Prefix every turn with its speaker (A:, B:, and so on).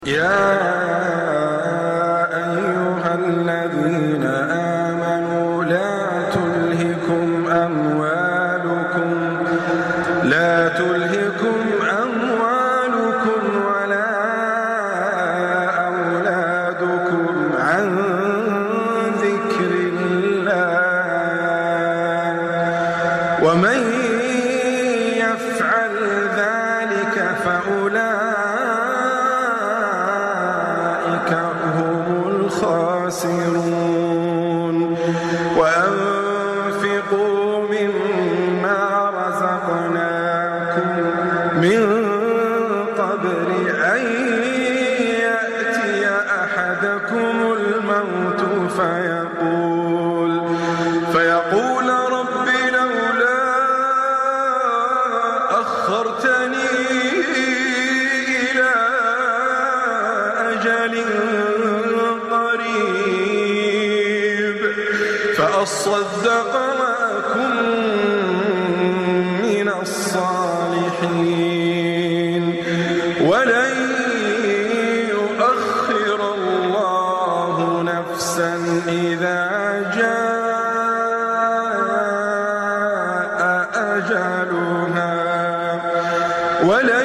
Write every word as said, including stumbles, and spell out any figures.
A: يا أيها الذين آمنوا لا تلهكم أموالكم لا تلهكم أموالكم ولا أولادكم عن ذكر الله ومن يفعل ذلك فأولئك هم الخاسرون. وأنفقوا مما رزقناكم من قبل أن يأتي أحدكم الموت فيقول فيقول رب لولا أخرتني إلى أجل قريب فأصدق وأكن من الصالحين ولن يؤخر الله نفسا إذا جاء أجلها ولا